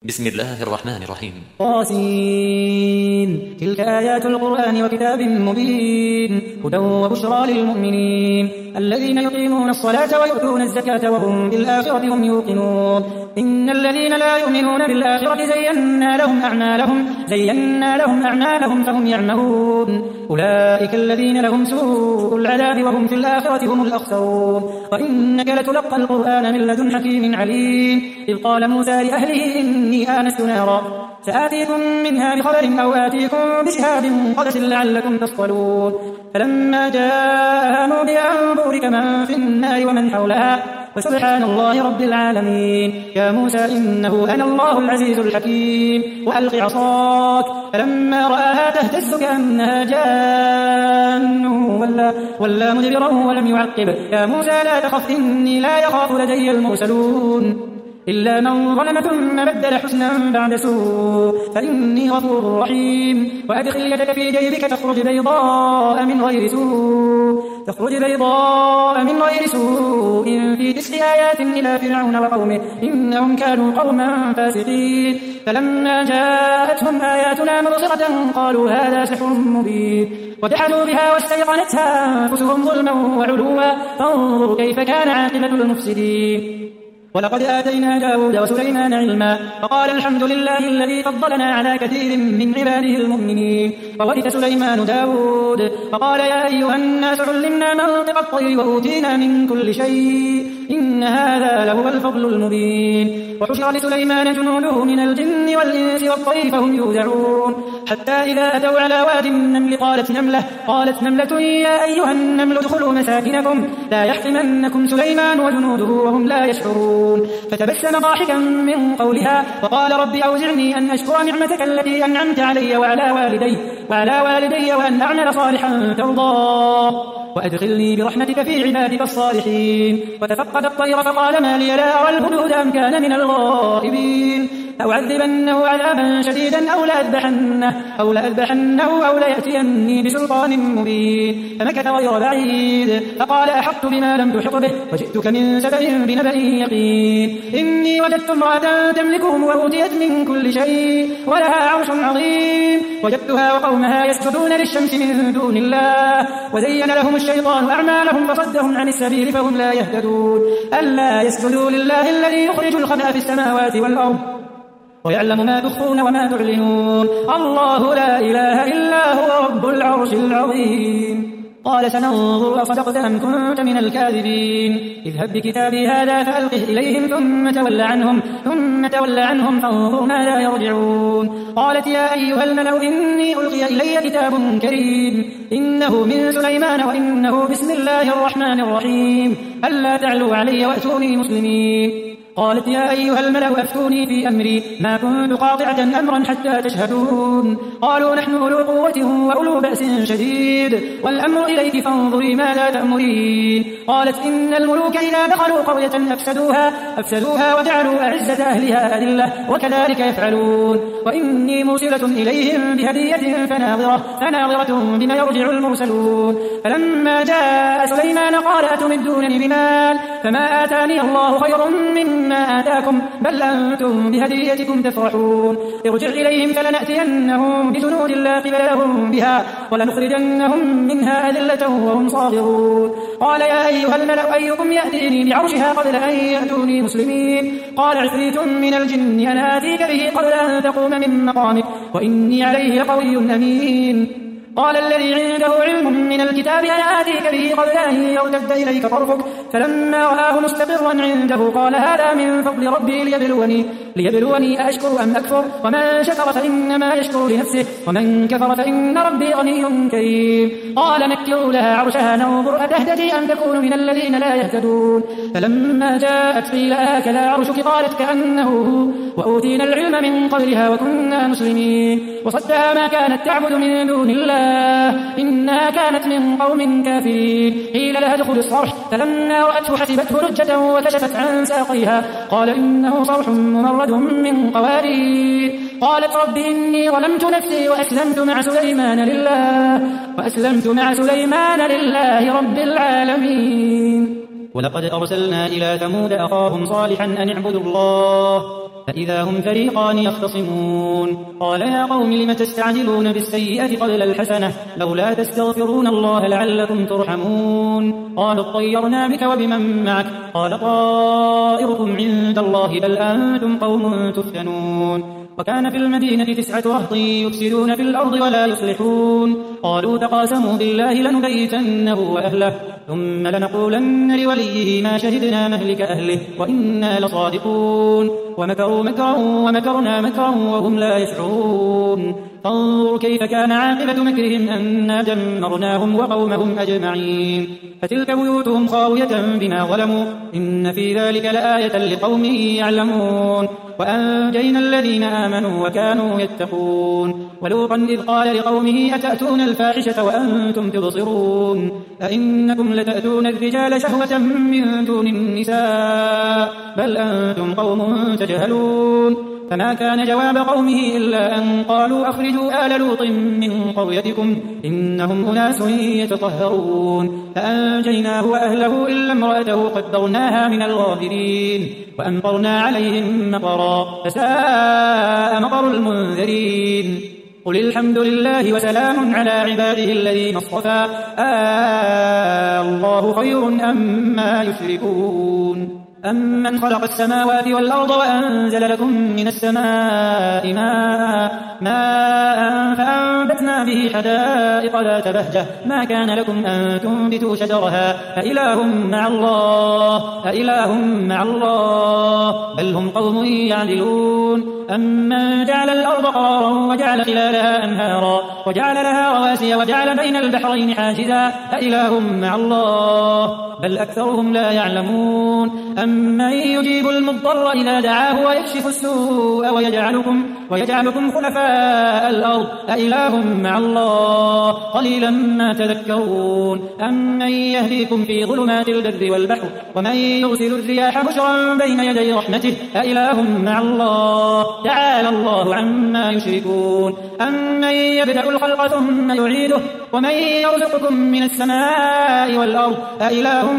بسم الله الرحمن الرحيم. طاسين. تلك آيات القرآن وكتاب مبين هدى وبشرى للمؤمنين الذين يقيمون الصلاة ويؤتون الزكاة وهم بالآخرة هم يوقنون. إن الذين لا يؤمنون بالآخرة زينا لهم أعمالهم فهم يعمهون. أولئك الذين لهم سوء العذاب وهم في الآخرة هم الأخسرون. وإنك لتلقى القرآن من لدن حكيم عليم. إذ قال موسى لأهله إني آنست نارا سآتيكم منها بخبر أو آتيكم بشهاب قبس لعلكم تصطلون. فلما جاء نودي أن بورك من في النار ومن حولها وسبحان الله رب العالمين. يا موسى إنه أنا الله العزيز الحكيم. وألق عصاك فلما رآها تهتز كأنها جان ولا مدبرا ولم يعقب. يا موسى لا تخف إني لا يخاف لدي المرسلون إلا من ظلم ثم بدل حسنا بعد سوء فإني غفور رحيم. وأدخل يدك في جيبك تخرج بيضاء من غير سوء في 9 آيات إلى فرعون وقومه إنهم كانوا قوما فاسقين. فلما جاءتهم آياتنا مبصرة قالوا هذا سحر مبين وجحدوا بها واستيقنتها أنفسهم ظلما وعلوا فانظروا كيف كان عاقبة المفسدين. ولقد آتينا داود وسليمان علما فقال الحمد لله الذي فضلنا على كثير من عباده المؤمنين. وورث سليمان داود فقال يا أيها الناس علمنا منطق الطير وأوتينا من كل شيء إن هذا لهو الفضل المبين. وحشر لسليمان جنوده من الجن والإنس والطير فهم يوزعون حتى إذا أتوا على واد النمل قالت نملة يا أيها النمل ادخلوا مساكنكم لا يحطمنكم سليمان وجنوده وهم لا يشعرون. فتبسم ضاحكا من قولها وقال رب أوزعني أن أشكر نعمتك التي أنعمت علي وعلى والدي وأن أعمل صالحا ترضاه وأدخلني برحمتك في عبادك الصالحين. وتفقد الطير فقال ما لي لا أرى الهدهد أم كان من الغائبين أو عذبنه عذابا شديدا أو لأذبحنه أو ليأتيني بسلطان مبين. فمكث غير بعيد فقال أحطت بما لم تحط به وجئتك من سبأ بنبأ يقين. إني وجدت امرأة تملكهم وأوتيت من كل شيء ولها عرش عظيم وجدتها وقومها يسجدون للشمس من دون الله وزين لهم الشيطان أعمالهم فصدهم عن السبيل فهم لا يهتدون. ألا يسجدوا لله الذي يخرج الخبأ في السماوات والأرض ويعلم ما تخفون وما تعلنون. الله لا إله إلا هو رب العرش العظيم. قال سننظر أصدقت أم كنت من الكاذبين. اذهب بكتابي هذا فألقه إليهم ثم تول عنهم فانظر ماذا يرجعون. قالت يا أيها الملأ إني ألقي إلي كتاب كريم إنه من سليمان وإنه بسم الله الرحمن الرحيم ألا تعلوا علي وأتوني مسلمين. قالت يا أيها الملأ أفتوني في أمري ما كنت قاطعة أمرا حتى تشهدون. قالوا نحن أولو قوة وأولو بأس شديد والأمر إليك فانظري ماذا تأمرين. قالت إن الملوك إذا دخلوا قرية أفسدوها وجعلوا أعزة أهلها أذلة وكذلك يفعلون. وإني موصلة إليهم بهدية فناظرة بما يرجع المرسلون. فلما جاء سليمان قال أتمدونني بمال فما آتاني الله خير مما آتاكم بل أنتم بهديتكم تفرحون. ارجع إليهم فلنأتينهم بجنود لا قبل لهم بها ولنخرجنهم منها أذلة وهم صاغرون. قال يا أيها الملأ أيكم يأتيني بعرشها قبل أن يأتوني مسلمين. قال عفريت من الجن أنا آتيك به قبل أن تقوم من مقامك وإني عليه قوي أمين. قال الذي عنده علم من الكتاب أنا آتيك به قبل أن يرتد إليك طرفك فلما رآه مستقرا عنده قال هذا من فضل ربي ليبلوني أأشكر أم أكفر ومن شكر فإنما يشكر لنفسه ومن كفر فإن ربي غني كريم. قال نكروا لها عرشها ننظر أتهتدي أم تكون من الذين لا يهتدون. فلما جاءت قيل هكذا عرشك قالت كأنه هو وأوتينا العلم من قبلها وكنا مسلمين. وصدها ما كانت تعبد من دون الله إنها كانت من قوم كافرين. قيل لها ادخل الصرح فلما رأته حسبته لجة وكشفت عن ساقيها قال إنه صرح ممرد من قوارير. قالت رب إني ظلمت نفسي وأسلمت مع سليمان لله رب العالمين. ولقد أرسلنا إلى ثمود أخاهم صالحا أن اعبدوا الله فإذا هم فريقان يختصمون قال يا قوم لم تستعجلون بالسيئة قبل الحسنة لولا تستغفرون الله لعلكم ترحمون قالوا اطيرنا بك وبمن معك قال طائركم عند الله بل أنتم قوم تفتنون وكان في المدينة 9 رهط يفسدون في الأرض ولا يصلحون قالوا تقاسموا بالله لنبيتنه وأهله ثم لنقولن لوليه ما شهدنا مهلك أهله وإنا لصادقون ومكروا مكرا ومكرنا مكرا وهم لا يشعرون فانظر كيف كان عاقبة مكرهم أنا دمرناهم وقومهم أجمعين فتلك بيوتهم خاوية بما ظلموا إن في ذلك لآية لقوم يعلمون وأنجينا الذين آمنوا وكانوا يتقون ولوطا إذ قال لقومه أتأتون الفاحشة وأنتم تبصرون أئنكم لتأتون الرجال شهوة من دون النساء بل أنتم قوم تجهلون فما كان جواب قومه إلا أن قالوا أخرجوا آل لوط من قريتكم إنهم أناس يتطهرون فأنجيناه وأهله إلا امرأته قدرناها من الغابرين وأمطرنا عليهم مطرا فساء مطر المنذرين قل الحمد لله وسلام على عباده الذين اصطفى الله خير أما يشركون أمن خلق السماوات والأرض وأنزل لكم من السماء ماء فأنبتنا به حدائق ذات بهجة ما كان لكم أن تنبتوا شجرها أإله مع الله بل هم قوم يعدلون أمن جعل الأرض قرارا وجعل خلالها أنهارا وجعل لها رواسي وجعل بين البحرين حاجزا أإله مع الله بل أكثرهم لا يعلمون أمن يجيب المضطر إذا دعاه ويكشف السوء ويجعلكم خلفاء الأرض أإله مع الله قليلا ما تذكرون أمن يهديكم في ظلمات البر والبحر ومن يرسل الرياح بشرا بين يدي رحمته أإله مع الله تعالى الله عما يشركون أمن يبدأ الخلق ثم يعيده ومن يرزقكم من السماء والأرض أإله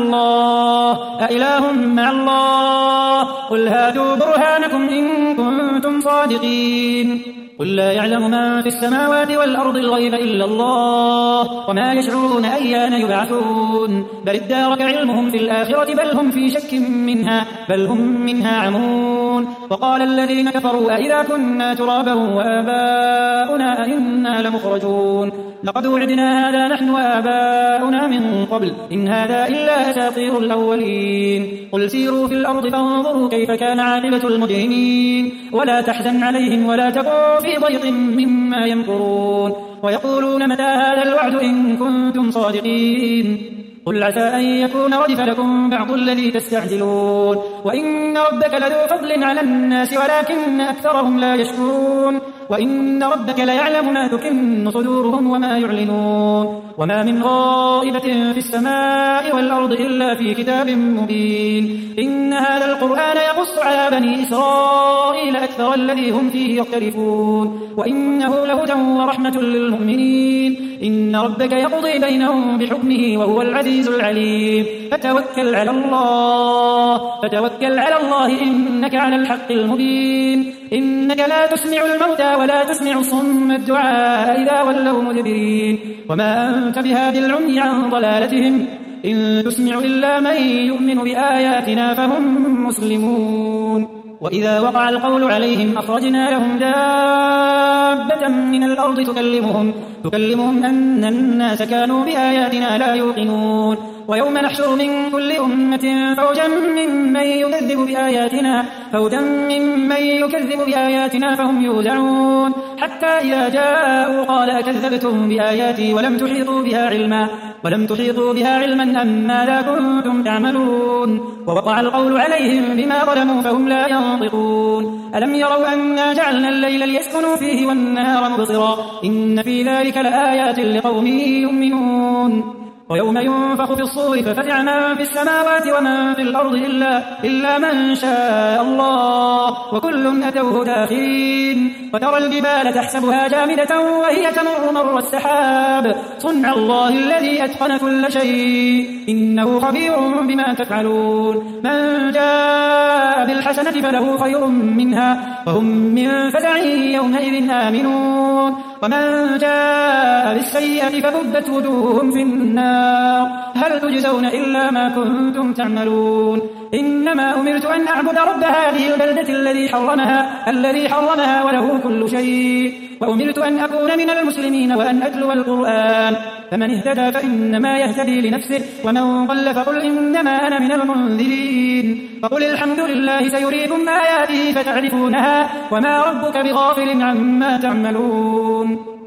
مع الله قل هاتوا برهانكم إن كنتم صادقين قل لا يعلم من في السماوات والأرض الغيب إلا الله وما يشعرون أيان يبعثون بل ادارك علمهم في الآخرة بل هم في شك منها عمون وقال الذين كفروا أئذا كنا ترابا وآباؤنا أئنا لمخرجون لقد وعدنا هذا نحن وآباؤنا من قبل إن هذا إلا أساطير الأولين قل سيروا في الأرض فانظروا كيف كان عاقبة المجرمين ولا تحزن عليهم ولا تكن في ضيق مما يمكرون ويقولون متى هذا الوعد إن كنتم صادقين قل عسى أن يكون ردف لكم بعض الذي تستعجلون وإن ربك لذو فضل على الناس ولكن أكثرهم لا يشكرون وإن ربك ليعلم ما تكن صدورهم وما يعلنون وما من غائبة في السماء والأرض إلا في كتاب مبين إن هذا القرآن يقص على بني إسرائيل أكثر الذي هم فيه يختلفون وإنه لهدى ورحمة للمؤمنين إن ربك يقضي بينهم بحكمه وهو العزيز العليم فتوكل على الله إنك على الحق المبين إنك لا تسمع الموتى ولا تسمع صم الدعاء إذا ولوا مدبرين وما أنت بهاد العمي عن ضلالتهم إن تسمع إلا من يؤمن بآياتنا فهم مسلمون وإذا وقع القول عليهم أخرجنا لهم دابة من الأرض تكلمهم أن الناس كانوا بآياتنا لا يوقنون ويوم نحشر من كل أمة فوجا ممن يكذب بآياتنا فهم يوزعون حتى إذا جاءوا قال أكذبتم بآياتي ولم تحيطوا بها علما أم ماذا كنتم تعملون ووقع القول عليهم بما ظلموا فهم لا ينطقون ألم يروا أنا جعلنا الليل ليسكنوا فيه والنهار مبصرا إن في ذلك لآيات لقوم يؤمنون ويوم ينفخ في الصور ففزع من في السماوات ومن في الأرض إلا من شاء الله وكل أتوه داخرين وترى الجبال تحسبها جامدة وهي تمر مر السحاب صنع الله الذي أتقن كل شيء إنه خبير بما تفعلون من جاء بالحسنة فله خير منها وهم من فزع يومئذ آمنون ومن جاء بالسيئة فكبت وجوههم في النار هل تجزون إلا ما كنتم تعملون إنما أمرت أن أعبد رب هذه البلدة الذي حرمها وله كل شيء وأمرت أن أكون من المسلمين وأن أتلو القرآن فمن اهتدى فإنما يهتدي لنفسه ومن ضل فقل إنما أنا من المنذرين فقل الحمد لله سيريكم آياته فتعرفونها وما ربك بغافل عما تعملون